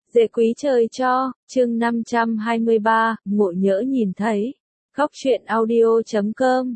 Dễ quý trời cho, chương 523, ngộ nhỡ nhìn thấy. Góc truyện audio.com.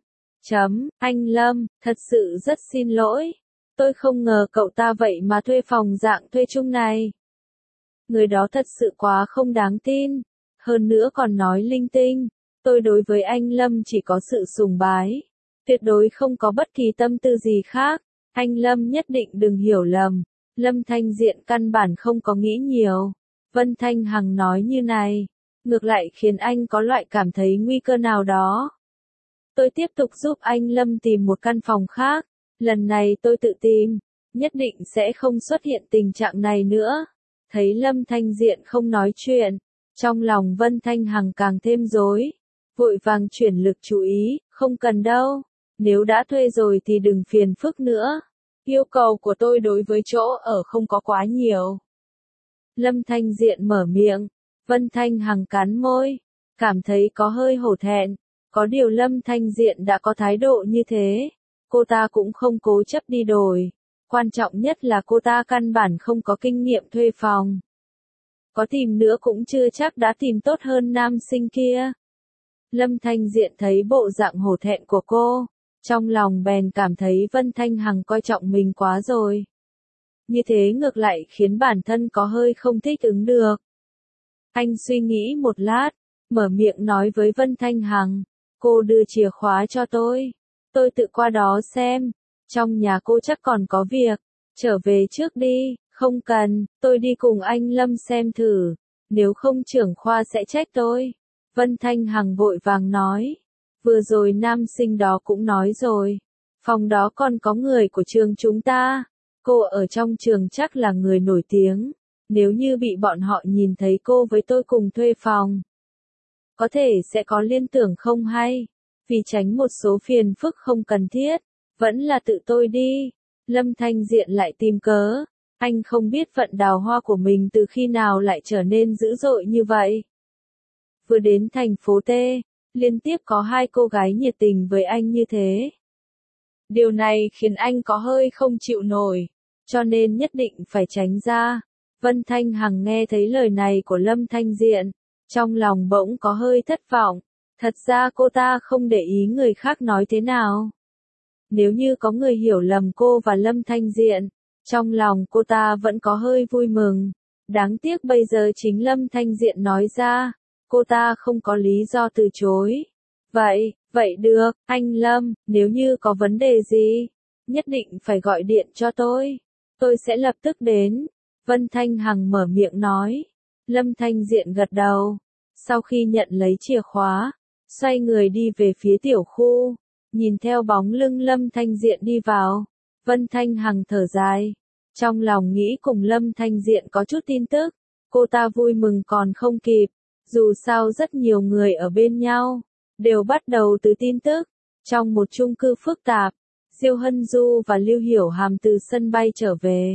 Anh Lâm, thật sự rất xin lỗi. Tôi không ngờ cậu ta vậy mà thuê phòng dạng thuê chung này. Người đó thật sự quá không đáng tin. Hơn nữa còn nói linh tinh. Tôi đối với anh Lâm chỉ có sự sùng bái. Tuyệt đối không có bất kỳ tâm tư gì khác. Anh Lâm nhất định đừng hiểu lầm. Lâm Thanh Diện căn bản không có nghĩ nhiều. Vân Thanh Hằng nói như này, ngược lại khiến anh có loại cảm thấy nguy cơ nào đó. Tôi tiếp tục giúp anh Lâm tìm một căn phòng khác, lần này tôi tự tìm, nhất định sẽ không xuất hiện tình trạng này nữa. Thấy Lâm Thanh Diện không nói chuyện, trong lòng Vân Thanh Hằng càng thêm rối, vội vàng chuyển lực chú ý, không cần đâu, nếu đã thuê rồi thì đừng phiền phức nữa. Yêu cầu của tôi đối với chỗ ở không có quá nhiều. Lâm Thanh Diện mở miệng, Vân Thanh Hằng cắn môi, cảm thấy có hơi hổ thẹn, có điều Lâm Thanh Diện đã có thái độ như thế, cô ta cũng không cố chấp đi đổi, quan trọng nhất là cô ta căn bản không có kinh nghiệm thuê phòng. Có tìm nữa cũng chưa chắc đã tìm tốt hơn nam sinh kia. Lâm Thanh Diện thấy bộ dạng hổ thẹn của cô, trong lòng bèn cảm thấy Vân Thanh Hằng coi trọng mình quá rồi. Như thế ngược lại khiến bản thân có hơi không thích ứng được. Anh suy nghĩ một lát, mở miệng nói với Vân Thanh Hằng, cô đưa chìa khóa cho tôi tự qua đó xem, trong nhà cô chắc còn có việc, trở về trước đi, không cần, tôi đi cùng anh Lâm xem thử, nếu không trưởng khoa sẽ trách tôi. Vân Thanh Hằng vội vàng nói, vừa rồi nam sinh đó cũng nói rồi, phòng đó còn có người của trường chúng ta. Cô ở trong trường chắc là người nổi tiếng, nếu như bị bọn họ nhìn thấy cô với tôi cùng thuê phòng, có thể sẽ có liên tưởng không hay, vì tránh một số phiền phức không cần thiết, vẫn là tự tôi đi. Lâm Thanh Diện lại tìm cớ, anh không biết vận đào hoa của mình từ khi nào lại trở nên dữ dội như vậy. Vừa đến thành phố T, liên tiếp có hai cô gái nhiệt tình với anh như thế. Điều này khiến anh có hơi không chịu nổi, cho nên nhất định phải tránh ra. Vân Thanh Hằng nghe thấy lời này của Lâm Thanh Diện, trong lòng bỗng có hơi thất vọng, thật ra cô ta không để ý người khác nói thế nào. Nếu như có người hiểu lầm cô và Lâm Thanh Diện, trong lòng cô ta vẫn có hơi vui mừng, đáng tiếc bây giờ chính Lâm Thanh Diện nói ra, cô ta không có lý do từ chối. Vậy được, anh Lâm, nếu như có vấn đề gì, nhất định phải gọi điện cho tôi sẽ lập tức đến. Vân Thanh Hằng mở miệng nói. Lâm Thanh Diện gật đầu, sau khi nhận lấy chìa khóa, xoay người đi về phía tiểu khu, nhìn theo bóng lưng Lâm Thanh Diện đi vào, Vân Thanh Hằng thở dài, trong lòng nghĩ cùng Lâm Thanh Diện có chút tin tức, cô ta vui mừng còn không kịp, dù sao rất nhiều người ở bên nhau, đều bắt đầu từ tin tức. Trong một chung cư phức tạp, Diêu Hân Du và Lưu Hiểu Hàm từ sân bay trở về.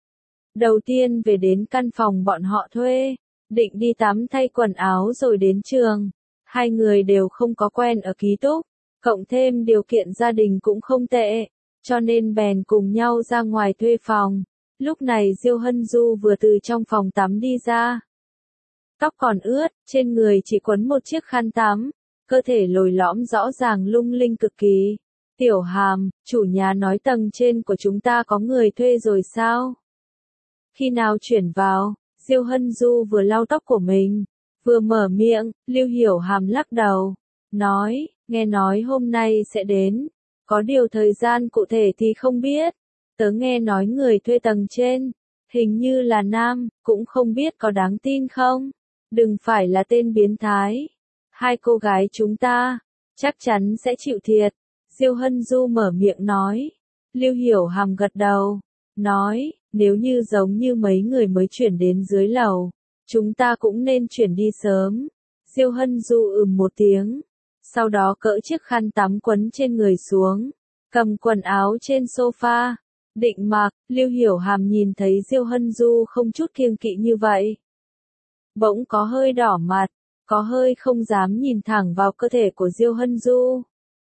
Đầu tiên về đến căn phòng bọn họ thuê, định đi tắm thay quần áo rồi đến trường. Hai người đều không có quen ở ký túc, cộng thêm điều kiện gia đình cũng không tệ, cho nên bèn cùng nhau ra ngoài thuê phòng. Lúc này Diêu Hân Du vừa từ trong phòng tắm đi ra. Tóc còn ướt, trên người chỉ quấn một chiếc khăn tắm, cơ thể lồi lõm rõ ràng lung linh cực kỳ. Tiểu Hàm, chủ nhà nói tầng trên của chúng ta có người thuê rồi sao? Khi nào chuyển vào? Diêu Hân Du vừa lau tóc của mình, vừa mở miệng. Lưu Hiểu Hàm lắc đầu, nói, nghe nói hôm nay sẽ đến, có điều thời gian cụ thể thì không biết. Tớ nghe nói người thuê tầng trên, hình như là nam, cũng không biết có đáng tin không? Đừng phải là tên biến thái. Hai cô gái chúng ta, chắc chắn sẽ chịu thiệt. Diêu Hân Du mở miệng nói. Lưu Hiểu Hàm gật đầu, nói, nếu như giống như mấy người mới chuyển đến dưới lầu, chúng ta cũng nên chuyển đi sớm. Diêu Hân Du một tiếng, sau đó cỡ chiếc khăn tắm quấn trên người xuống, cầm quần áo trên sofa, định mặc. Lưu Hiểu Hàm nhìn thấy Diêu Hân Du không chút kiêng kỵ như vậy, bỗng có hơi đỏ mặt, có hơi không dám nhìn thẳng vào cơ thể của Diêu Hân Du.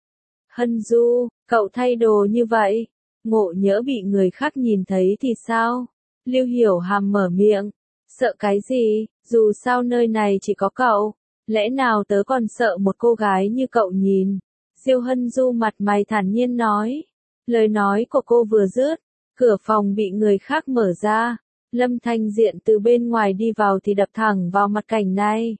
Hân Du, cậu thay đồ như vậy, ngộ nhỡ bị người khác nhìn thấy thì sao? Lưu Hiểu Hàm mở miệng, Sợ cái gì, dù sao nơi này chỉ có cậu, lẽ nào tớ còn sợ một cô gái như cậu nhìn. Diêu Hân Du mặt mày thản nhiên nói. Lời nói của cô vừa dứt, cửa phòng bị người khác mở ra. Lâm Thanh Diện từ bên ngoài đi vào thì đập thẳng vào mặt cảnh này.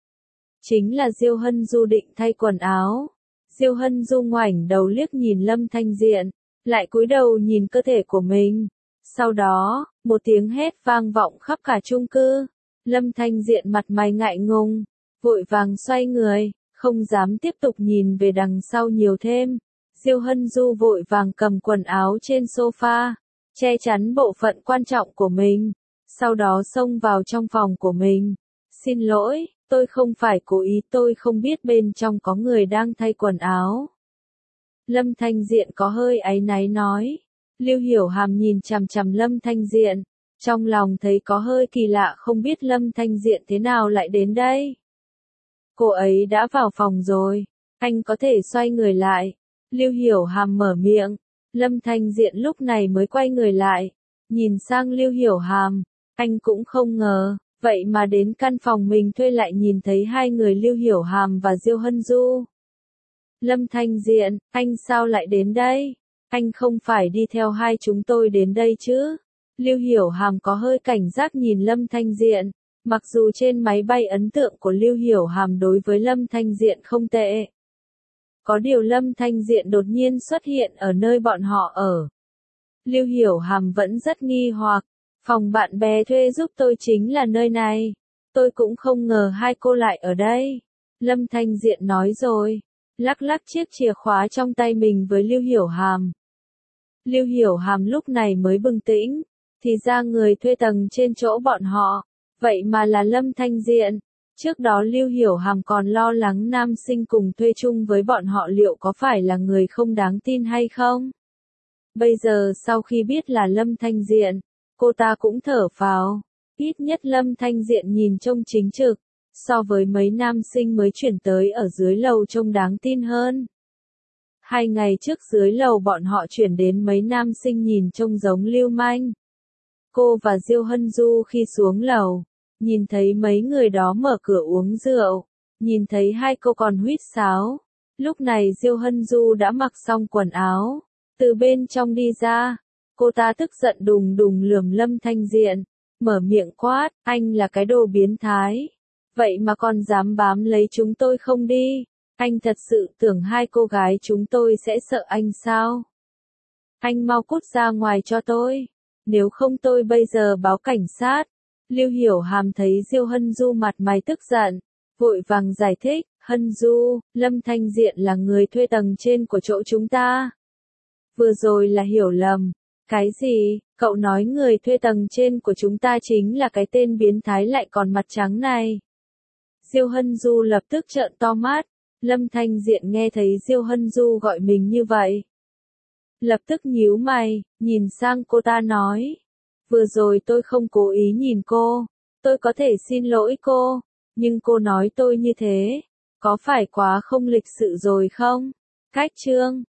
Chính là Diêu Hân Du định thay quần áo. Diêu Hân Du ngoảnh đầu liếc nhìn Lâm Thanh Diện, lại cúi đầu nhìn cơ thể của mình. Sau đó, một tiếng hét vang vọng khắp cả chung cư. Lâm Thanh Diện mặt mày ngại ngùng, vội vàng xoay người, không dám tiếp tục nhìn về đằng sau nhiều thêm. Diêu Hân Du vội vàng cầm quần áo trên sofa, che chắn bộ phận quan trọng của mình, sau đó xông vào trong phòng của mình. Xin lỗi, tôi không phải cố ý, tôi không biết bên trong có người đang thay quần áo. Lâm Thanh Diện có hơi áy náy nói. Lưu Hiểu Hàm nhìn chằm chằm Lâm Thanh Diện, trong lòng thấy có hơi kỳ lạ, không biết Lâm Thanh Diện thế nào lại đến đây. Cô ấy đã vào phòng rồi, anh có thể xoay người lại. Lưu Hiểu Hàm mở miệng, Lâm Thanh Diện lúc này mới quay người lại, nhìn sang Lưu Hiểu Hàm, anh cũng không ngờ, vậy mà đến căn phòng mình thuê lại nhìn thấy hai người Lưu Hiểu Hàm và Diêu Hân Du. Lâm Thanh Diện, anh sao lại đến đây? Anh không phải đi theo hai chúng tôi đến đây chứ? Lưu Hiểu Hàm có hơi cảnh giác nhìn Lâm Thanh Diện, mặc dù trên máy bay ấn tượng của Lưu Hiểu Hàm đối với Lâm Thanh Diện không tệ. Có điều Lâm Thanh Diện đột nhiên xuất hiện ở nơi bọn họ ở. Lưu Hiểu Hàm vẫn rất nghi hoặc, phòng bạn bè thuê giúp tôi chính là nơi này. Tôi cũng không ngờ hai cô lại ở đây. Lâm Thanh Diện nói rồi, lắc lắc chiếc chìa khóa trong tay mình với Lưu Hiểu Hàm. Lưu Hiểu Hàm lúc này mới bừng tỉnh, thì ra người thuê tầng trên chỗ bọn họ, vậy mà là Lâm Thanh Diện. Trước đó Lưu Hiểu Hàm còn lo lắng nam sinh cùng thuê chung với bọn họ liệu có phải là người không đáng tin hay không. Bây giờ sau khi biết là Lâm Thanh Diện, cô ta cũng thở phào, ít nhất Lâm Thanh Diện nhìn trông chính trực, so với mấy nam sinh mới chuyển tới ở dưới lầu trông đáng tin hơn. 2 ngày trước dưới lầu bọn họ chuyển đến mấy nam sinh nhìn trông giống lưu manh. Cô và Diêu Hân Du khi xuống lầu, nhìn thấy mấy người đó mở cửa uống rượu, nhìn thấy hai cô còn huýt sáo. Lúc này Diêu Hân Du đã mặc xong quần áo, từ bên trong đi ra. Cô ta tức giận đùng đùng lườm Lâm Thanh Diện, mở miệng quát, anh là cái đồ biến thái. Vậy mà còn dám bám lấy chúng tôi không đi. Anh thật sự tưởng hai cô gái chúng tôi sẽ sợ anh sao? Anh mau cút ra ngoài cho tôi. Nếu không tôi bây giờ báo cảnh sát. Lưu Hiểu Hàm thấy Diêu Hân Du mặt mày tức giận, vội vàng giải thích, Hân Du, Lâm Thanh Diện là người thuê tầng trên của chỗ chúng ta. Vừa rồi là hiểu lầm. Cái gì? Cậu nói người thuê tầng trên của chúng ta chính là cái tên biến thái lại còn mặt trắng này. Diêu Hân Du lập tức trợn to mắt. Lâm Thanh Diện nghe thấy Diêu Hân Du gọi mình như vậy, lập tức nhíu mày, nhìn sang cô ta nói. Vừa rồi tôi không cố ý nhìn cô, tôi có thể xin lỗi cô, nhưng cô nói tôi như thế, có phải quá không lịch sự rồi không? Cách chương